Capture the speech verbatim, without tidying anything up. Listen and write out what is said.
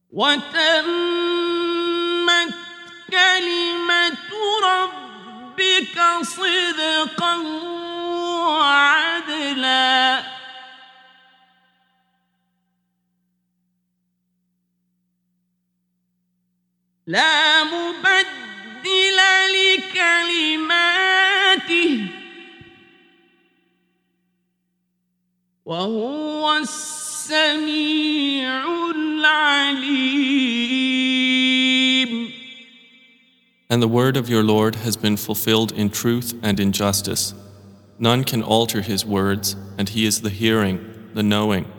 وتمت كلمة ربك صدقا وعدلا لا مبدل لكلماته وهو السميع العليم. And the word of your Lord has been fulfilled in truth and in justice. None can alter his words, and he is the hearing, the knowing.